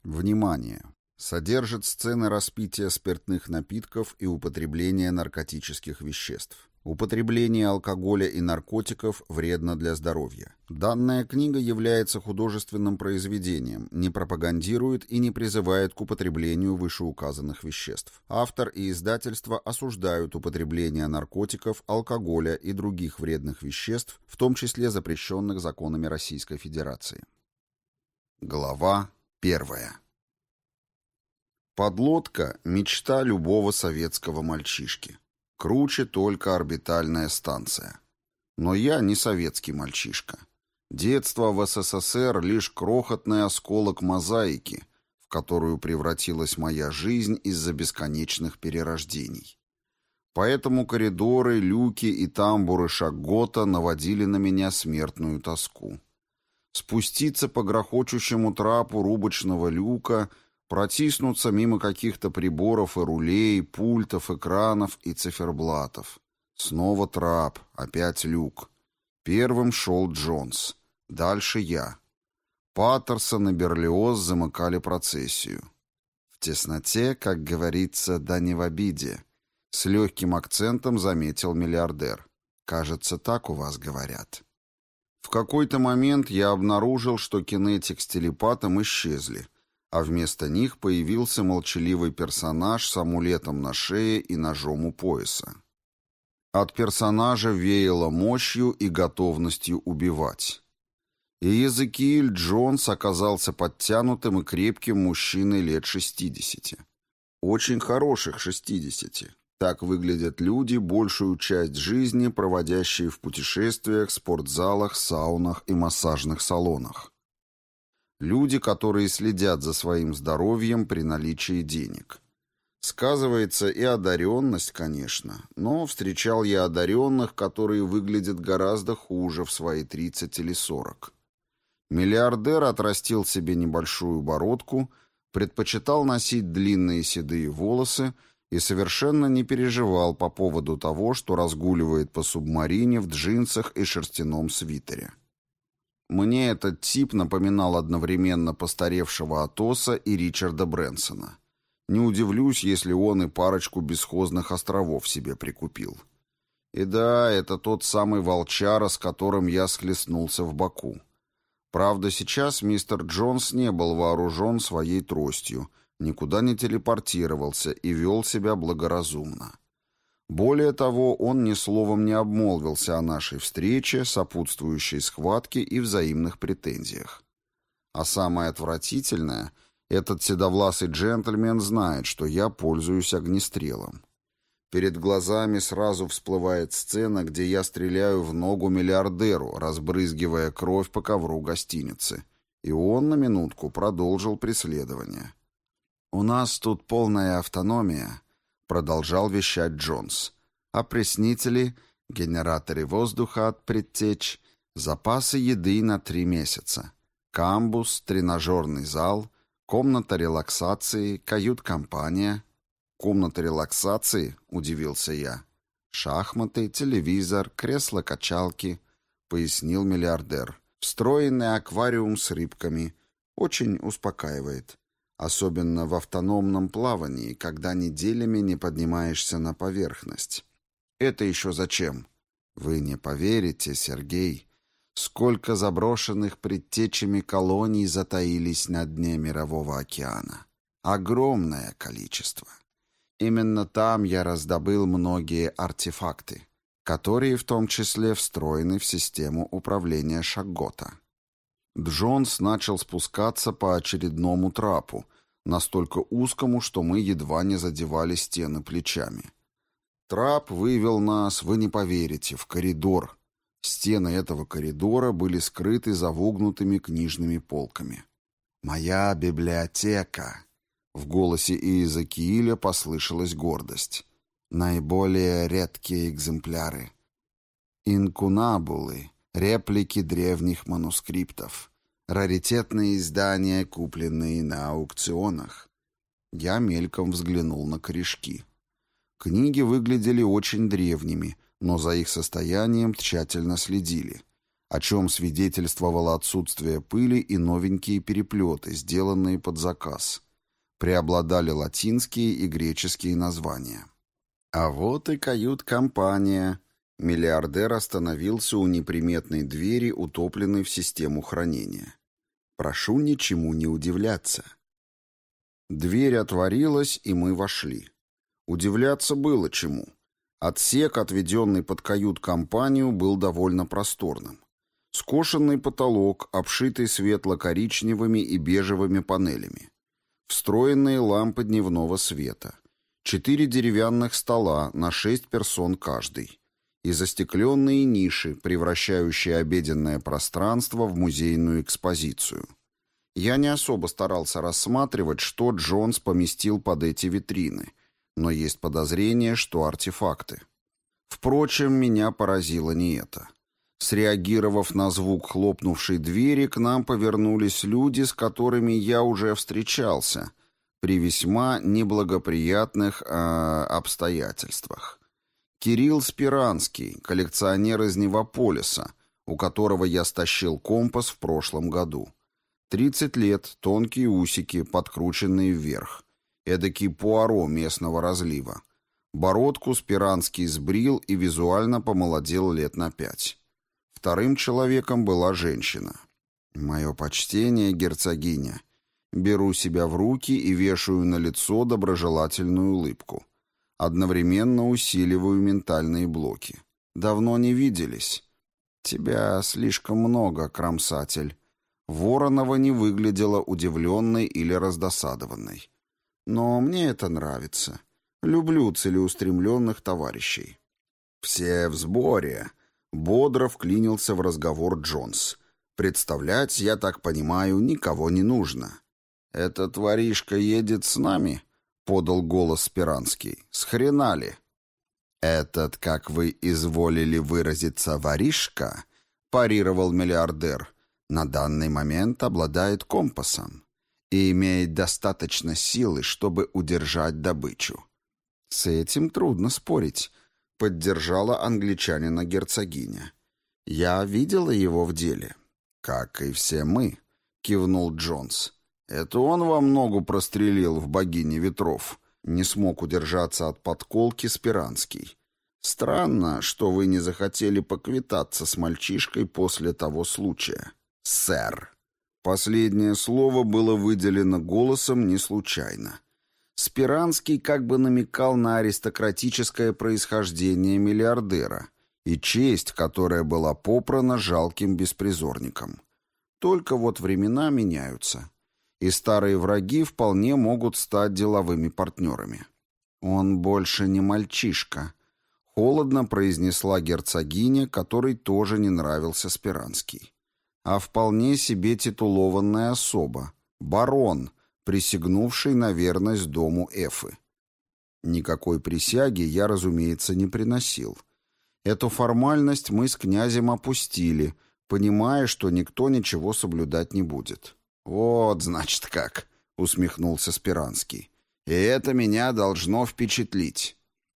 Внимание! Содержит сцены распития спиртных напитков и употребления наркотических веществ. Употребление алкоголя и наркотиков вредно для здоровья. Данная книга является художественным произведением, не пропагандирует и не призывает к употреблению вышеуказанных веществ. Автор и издательство осуждают употребление наркотиков, алкоголя и других вредных веществ, в том числе запрещенных законами Российской Федерации. Глава 1. Подлодка – мечта любого советского мальчишки. Круче только орбитальная станция. Но я не советский мальчишка. Детство в СССР – лишь крохотный осколок мозаики, в которую превратилась моя жизнь из-за бесконечных перерождений. Поэтому коридоры, люки и тамбуры Шаггота наводили на меня смертную тоску. Спуститься по грохочущему трапу рубочного люка – протиснуться мимо каких-то приборов и рулей, пультов, экранов и циферблатов. Снова трап, опять люк. Первым шел Джонс. Дальше я. Паттерсон и Берлиоз замыкали процессию. В тесноте, как говорится, да не в обиде. С легким акцентом заметил миллиардер. Кажется, так у вас говорят. В какой-то момент я обнаружил, что кинетик с телепатом исчезли, а вместо них появился молчаливый персонаж с амулетом на шее и ножом у пояса. От персонажа веяло мощью и готовностью убивать. И Езекииль Джонс оказался подтянутым и крепким мужчиной лет 60. Очень хороших 60. Так выглядят люди, большую часть жизни проводящие в путешествиях, спортзалах, саунах и массажных салонах. Люди, которые следят за своим здоровьем при наличии денег. Сказывается и одаренность, конечно, но встречал я одаренных, которые выглядят гораздо хуже в свои 30 или 40. Миллиардер отрастил себе небольшую бородку, предпочитал носить длинные седые волосы и совершенно не переживал по поводу того, что разгуливает по субмарине в джинсах и шерстяном свитере. Мне этот тип напоминал одновременно постаревшего Атоса и Ричарда Брэнсона. Не удивлюсь, если он и парочку бесхозных островов себе прикупил. И да, это тот самый волчара, с которым я схлестнулся в Баку. Правда, сейчас мистер Джонс не был вооружен своей тростью, никуда не телепортировался и вел себя благоразумно. Более того, он ни словом не обмолвился о нашей встрече, сопутствующей схватке и взаимных претензиях. А самое отвратительное, этот седовласый джентльмен знает, что я пользуюсь огнестрелом. Перед глазами сразу всплывает сцена, где я стреляю в ногу миллиардеру, разбрызгивая кровь по ковру гостиницы. И он на минутку продолжил преследование. «У нас тут полная автономия», — продолжал вещать Джонс. «Опреснители, генераторы воздуха от предтеч, запасы еды на 3 месяца, камбус, тренажерный зал, комната релаксации, кают-компания». «Комната релаксации?» — удивился я. «Шахматы, телевизор, кресло-качалки», — пояснил миллиардер. «Встроенный аквариум с рыбками. Очень успокаивает. Особенно в автономном плавании, когда неделями не поднимаешься на поверхность». «Это еще зачем?» «Вы не поверите, Сергей, сколько заброшенных предтечами колоний затаились на дне Мирового океана. Огромное количество. Именно там я раздобыл многие артефакты, которые в том числе встроены в систему управления Шаггота». Джонс начал спускаться по очередному трапу, настолько узкому, что мы едва не задевали стены плечами. Трап вывел нас, вы не поверите, в коридор. Стены этого коридора были скрыты завогнутыми книжными полками. «Моя библиотека!» В голосе Иезекииля послышалась гордость. «Наиболее редкие экземпляры. Инкунабулы, реплики древних манускриптов, раритетные издания, купленные на аукционах». Я мельком взглянул на корешки. Книги выглядели очень древними, но за их состоянием тщательно следили. о чем свидетельствовало отсутствие пыли и новенькие переплеты, сделанные под заказ. Преобладали латинские и греческие названия. А вот и кают-компания. Миллиардер остановился у неприметной двери, утопленной в систему хранения. Прошу ничему не удивляться. Дверь отворилась, и мы вошли. Удивляться было чему. Отсек, отведенный под кают-компанию, был довольно просторным. Скошенный потолок, обшитый светло-коричневыми и бежевыми панелями. Встроенные лампы дневного света. 4 деревянных стола на 6 персон каждый. И застекленные ниши, превращающие обеденное пространство в музейную экспозицию. Я не особо старался рассматривать, что Джонс поместил под эти витрины, но есть подозрение, что артефакты. Впрочем, меня поразило не это. Среагировав на звук хлопнувшей двери, к нам повернулись люди, с которыми я уже встречался, при весьма неблагоприятных обстоятельствах. Кирилл Спиранский, коллекционер из Невополиса, у которого я стащил компас в прошлом году. 30 лет, тонкие усики, подкрученные вверх. Эдакий Пуаро местного разлива. Бородку Спиранский сбрил и визуально помолодел лет на 5. Вторым человеком была женщина. «Мое почтение, герцогиня. Беру себя в руки и вешаю на лицо доброжелательную улыбку. Одновременно усиливаю ментальные блоки. Давно не виделись. Тебя слишком много, кромсатель». Воронова не выглядела удивленной или раздосадованной. «Но мне это нравится. Люблю целеустремленных товарищей». «Все в сборе», — бодро вклинился в разговор Джонс. «Представлять, я так понимаю, никого не нужно». «Этот воришка едет с нами?» — подал голос Спиранский. «С хрена ли?» «Этот, как вы изволили выразиться, воришка», — парировал миллиардер, «на данный момент обладает компасом и имеет достаточно силы, чтобы удержать добычу». «С этим трудно спорить», — поддержала англичанина герцогиня. «Я видела его в деле». «Как и все мы», — кивнул Джонс. «Это он вам ногу прострелил в богине ветров», — не смог удержаться от подколки Спиранский. «Странно, что вы не захотели поквитаться с мальчишкой после того случая, сэр». Последнее слово было выделено голосом не случайно. Спиранский как бы намекал на аристократическое происхождение миллиардера и честь, которая была попрана жалким беспризорником. Только вот времена меняются, и старые враги вполне могут стать деловыми партнерами. «Он больше не мальчишка», — холодно произнесла герцогиня, которой тоже не нравился Спиранский, «а вполне себе титулованная особа, барон, присягнувший на верность дому Эфы». Никакой присяги я, разумеется, не приносил. Эту формальность мы с князем опустили, понимая, что никто ничего соблюдать не будет. «Вот, значит, как», — усмехнулся Спиранский. «И это меня должно впечатлить».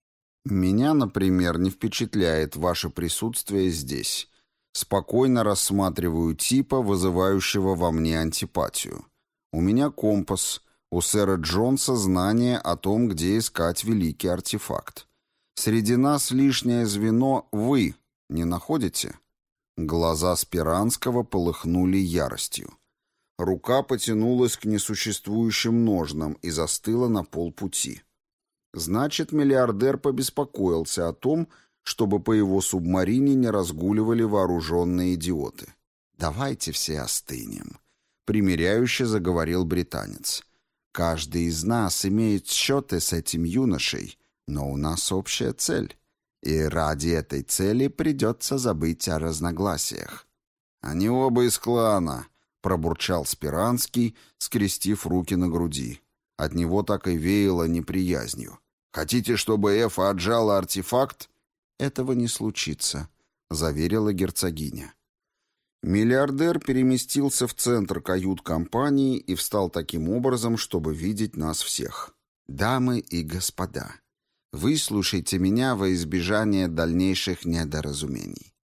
«Меня, например, не впечатляет ваше присутствие здесь. Спокойно рассматриваю типа, вызывающего во мне антипатию. У меня компас, у сэра Джонса знание о том, где искать великий артефакт. Среди нас лишнее звено вы, не находите?» Глаза Спиранского полыхнули яростью. Рука потянулась к несуществующим ножнам и застыла на полпути. Значит, миллиардер побеспокоился о том, чтобы по его субмарине не разгуливали вооруженные идиоты. «Давайте все остынем», — примиряюще заговорил британец. «Каждый из нас имеет счеты с этим юношей, но у нас общая цель, и ради этой цели придется забыть о разногласиях». «Они оба из клана», — пробурчал Спиранский, скрестив руки на груди. От него так и веяло неприязнью. «Хотите, чтобы Эфа отжала артефакт?» «Этого не случится», — заверила герцогиня. Миллиардер переместился в центр кают-компании и встал таким образом, чтобы видеть нас всех. «Дамы и господа, выслушайте меня во избежание дальнейших недоразумений.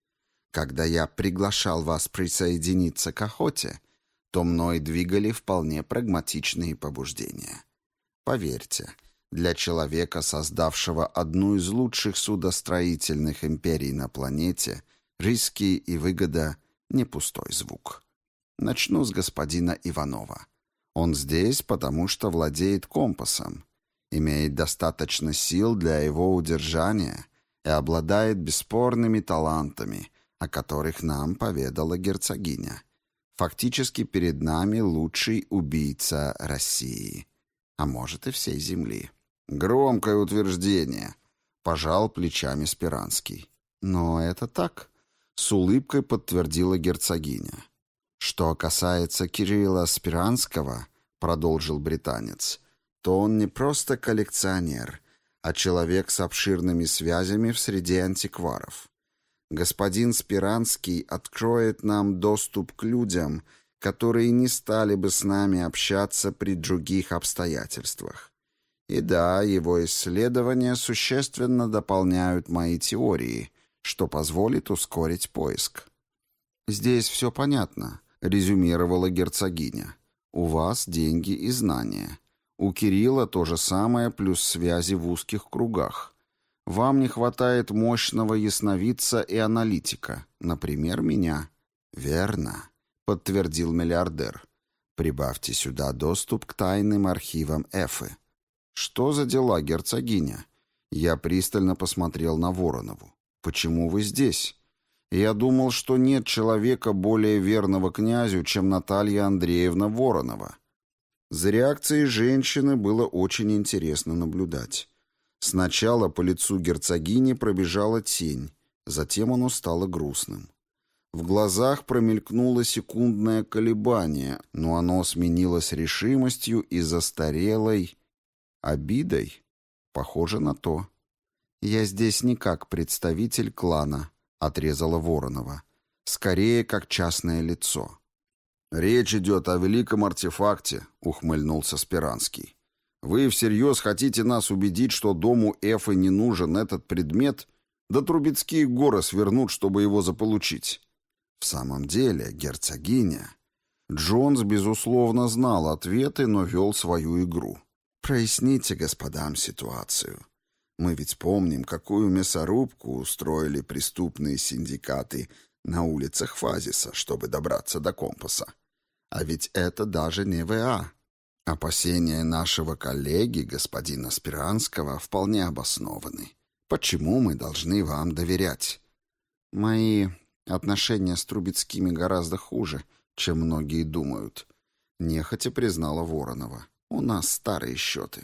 Когда я приглашал вас присоединиться к охоте, то мной двигали вполне прагматичные побуждения. Поверьте, для человека, создавшего одну из лучших судостроительных империй на планете, риски и выгода — не пустой звук. Начну с господина Иванова. Он здесь, потому что владеет компасом, имеет достаточно сил для его удержания и обладает бесспорными талантами, о которых нам поведала герцогиня. Фактически перед нами лучший убийца России, а может и всей земли. Громкое утверждение, пожал плечами Спиранский. Но это так, с улыбкой подтвердила герцогиня. Что касается Кирилла Спиранского, продолжил британец, то он не просто коллекционер, а человек с обширными связями в среде антикваров. Господин Спиранский откроет нам доступ к людям, которые не стали бы с нами общаться при других обстоятельствах. И да, его исследования существенно дополняют мои теории, что позволит ускорить поиск. «Здесь все понятно», — резюмировала герцогиня. «У вас деньги и знания. У Кирилла то же самое, плюс связи в узких кругах. Вам не хватает мощного ясновидца и аналитика, например, меня». «Верно», — подтвердил миллиардер. «Прибавьте сюда доступ к тайным архивам Эфы». «Что за дела, герцогиня?» Я пристально посмотрел на Воронову. «Почему вы здесь? Я думал, что нет человека более верного князю, чем Наталья Андреевна Воронова». За реакцией женщины было очень интересно наблюдать. Сначала по лицу герцогини пробежала тень, затем оно стало грустным. В глазах промелькнуло секундное колебание, но оно сменилось решимостью и застарелой обидой. Похоже на то. «Я здесь не как представитель клана», — отрезала Воронова. «Скорее, как частное лицо». «Речь идет о великом артефакте», — ухмыльнулся Спиранский. «Вы всерьез хотите нас убедить, что дому Эфы не нужен этот предмет? Да Трубецкие горы свернут, чтобы его заполучить». «В самом деле, герцогиня...» Джонс, безусловно, знал ответы, но вел свою игру. «Проясните господам ситуацию. Мы ведь помним, какую мясорубку устроили преступные синдикаты на улицах Фазиса, чтобы добраться до компаса. А ведь это даже не ВА. Опасения нашего коллеги, господина Спиранского, вполне обоснованы. Почему мы должны вам доверять?» «Мои отношения с Трубецкими гораздо хуже, чем многие думают», — нехотя признала Воронова. «У нас старые счеты».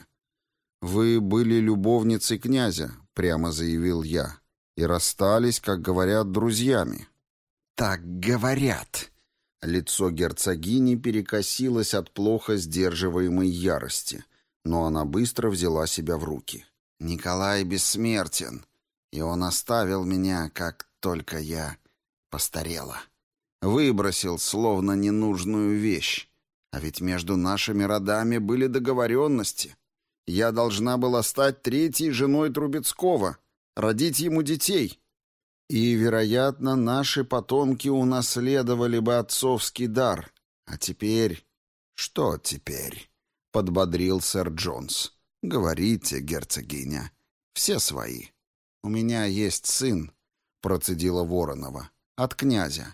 «Вы были любовницей князя», — прямо заявил я, «и расстались, как говорят, друзьями». «Так говорят». Лицо герцогини перекосилось от плохо сдерживаемой ярости, но она быстро взяла себя в руки. «Николай бессмертен, и он оставил меня, как только я постарела. Выбросил, словно ненужную вещь. А ведь между нашими родами были договоренности. Я должна была стать третьей женой Трубецкого, родить ему детей. И, вероятно, наши потомки унаследовали бы отцовский дар. А теперь...» «Что теперь?» — подбодрил сэр Джонс. «Говорите, герцогиня. Все свои». «У меня есть сын», — процедила Воронова, — «от князя.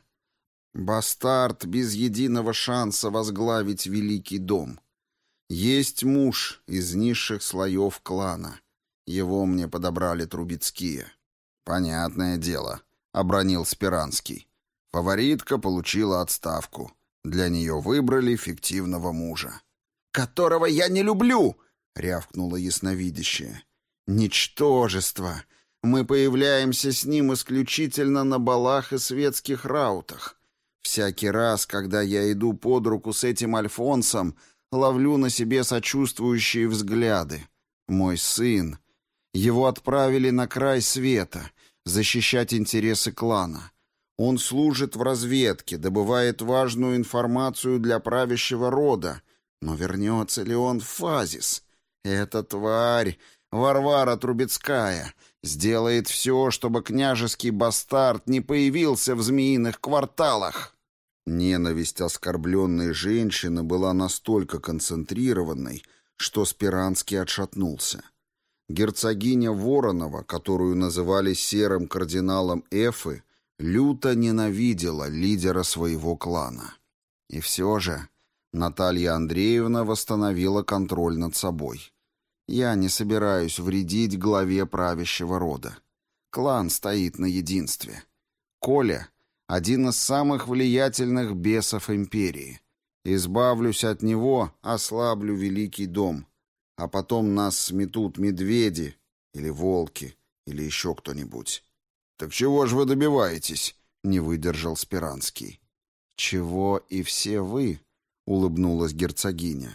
Бастард без единого шанса возглавить великий дом. Есть муж из низших слоев клана. Его мне подобрали Трубецкие». «Понятное дело», — обронил Спиранский. «Фаворитка получила отставку. Для нее выбрали фиктивного мужа». «Которого я не люблю!» — рявкнула ясновидящая. «Ничтожество! Мы появляемся с ним исключительно на балах и светских раутах. Всякий раз, когда я иду под руку с этим Альфонсом, ловлю на себе сочувствующие взгляды. Мой сын. Его отправили на край света, защищать интересы клана. Он служит в разведке, добывает важную информацию для правящего рода. Но вернется ли он в Фазис? Эта тварь, Варвара Трубецкая, Сделает все, чтобы княжеский бастард не появился в змеиных кварталах». Ненависть оскорбленной женщины была настолько концентрированной, что Спиранский отшатнулся. Герцогиня Воронова, которую называли серым кардиналом Эфы, люто ненавидела лидера своего клана. И все же Наталья Андреевна восстановила контроль над собой. «Я не собираюсь вредить главе правящего рода. Клан стоит на единстве. Коля — один из самых влиятельных бесов империи. Избавлюсь от него, ослаблю Великий дом. А потом нас сметут медведи или волки, или еще кто-нибудь». «Так чего же вы добиваетесь?» — не выдержал Спиранский. «Чего и все вы», — улыбнулась герцогиня.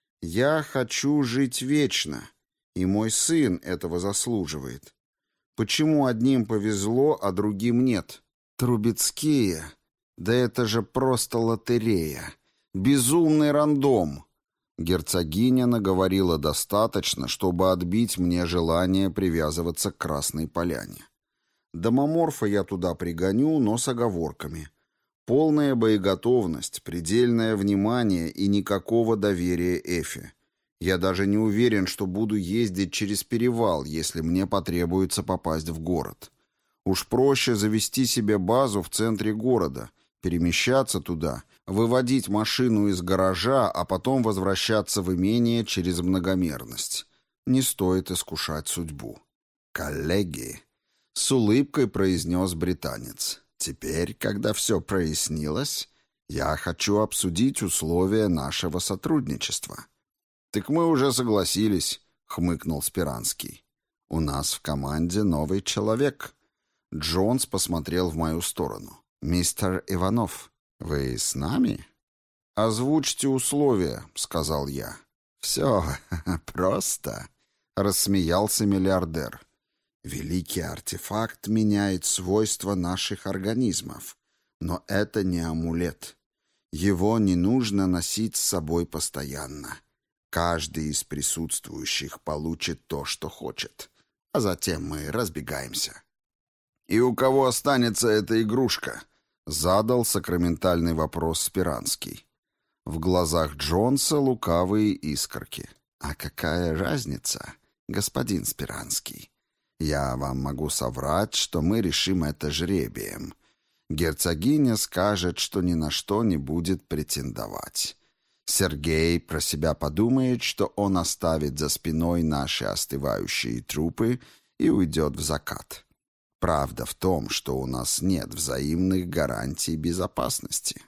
«Я хочу жить вечно, и мой сын этого заслуживает. Почему одним повезло, а другим нет? Трубецкие? Да это же просто лотерея. Безумный рандом». Герцогиня наговорила достаточно, чтобы отбить мне желание привязываться к Красной Поляне. Домоморфа я туда пригоню, но с оговорками. Полная боеготовность, предельное внимание и никакого доверия Эфе. Я даже не уверен, что буду ездить через перевал, если мне потребуется попасть в город. Уж проще завести себе базу в центре города, перемещаться туда, выводить машину из гаража, а потом возвращаться в имение через многомерность. Не стоит искушать судьбу. «Коллеги», — с улыбкой произнес британец, — «теперь, когда все прояснилось, я хочу обсудить условия нашего сотрудничества». «Так мы уже согласились», — хмыкнул Спиранский. «У нас в команде новый человек». Джонс посмотрел в мою сторону. «Мистер Иванов, вы с нами?» «Озвучьте условия», — сказал я. «Все просто», — рассмеялся миллиардер. «Великий артефакт меняет свойства наших организмов, но это не амулет. Его не нужно носить с собой постоянно. Каждый из присутствующих получит то, что хочет, а затем мы разбегаемся». «И у кого останется эта игрушка?» — задал сакраментальный вопрос Спиранский. В глазах Джонса лукавые искорки. «А какая разница, господин Спиранский? Я вам могу соврать, что мы решим это жребием. Герцогиня скажет, что ни на что не будет претендовать. Сергей про себя подумает, что он оставит за спиной наши остывающие трупы и уйдет в закат. Правда в том, что у нас нет взаимных гарантий безопасности».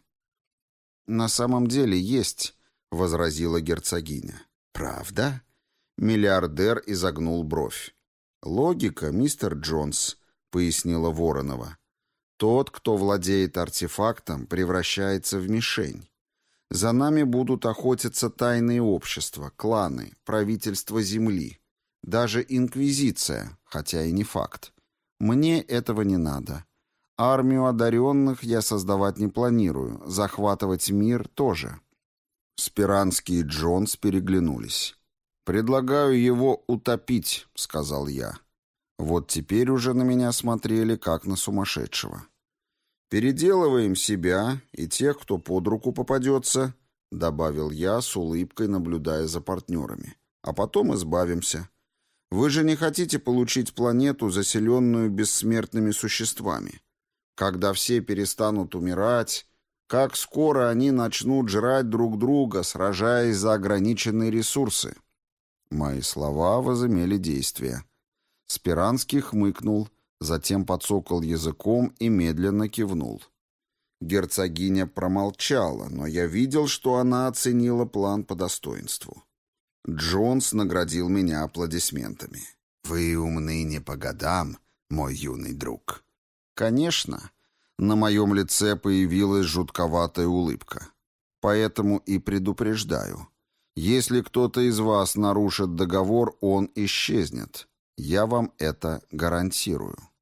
«На самом деле есть», — возразила герцогиня. «Правда?» — миллиардер изогнул бровь. «Логика, мистер Джонс», — пояснила Воронова. «Тот, кто владеет артефактом, превращается в мишень. За нами будут охотиться тайные общества, кланы, правительство Земли, даже инквизиция, хотя и не факт. Мне этого не надо. Армию одаренных я создавать не планирую, захватывать мир тоже». Спиранский и Джонс переглянулись. «Предлагаю его утопить», — сказал я. Вот теперь уже на меня смотрели, как на сумасшедшего. «Переделываем себя и тех, кто под руку попадется», — добавил я с улыбкой, наблюдая за партнерами. «А потом избавимся. Вы же не хотите получить планету, заселенную бессмертными существами? Когда все перестанут умирать, как скоро они начнут жрать друг друга, сражаясь за ограниченные ресурсы?» Мои слова возымели действие. Спиранский хмыкнул, затем подсокал языком и медленно кивнул. Герцогиня промолчала, но я видел, что она оценила план по достоинству. Джонс наградил меня аплодисментами. «Вы умны не по годам, мой юный друг». «Конечно». На моем лице появилась жутковатая улыбка. «Поэтому и предупреждаю. Если кто-то из вас нарушит договор, он исчезнет. Я вам это гарантирую».